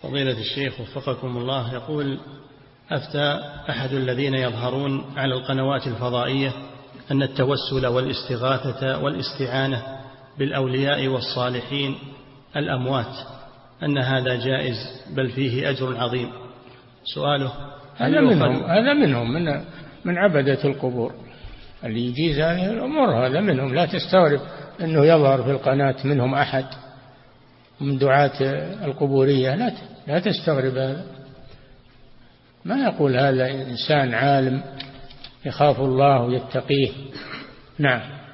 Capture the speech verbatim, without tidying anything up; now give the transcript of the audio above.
فضيلة الشيخ وفقكم الله، يقول: أفتى أحد الذين يظهرون على القنوات الفضائية أن التوسل والاستغاثة والاستعانة بالأولياء والصالحين الأموات أن هذا جائز بل فيه أجر عظيم. سؤاله: هذا منهم هذا منهم من من عبدة القبور اللي يجيز هذه الأمور، هذا منهم. لا تستغرب أنه يظهر في القناة منهم أحد من دعاة القبورية، لا لا تستغرب هذا. ما يقول هذا إنسان عالم يخاف الله ويتقيه. نعم.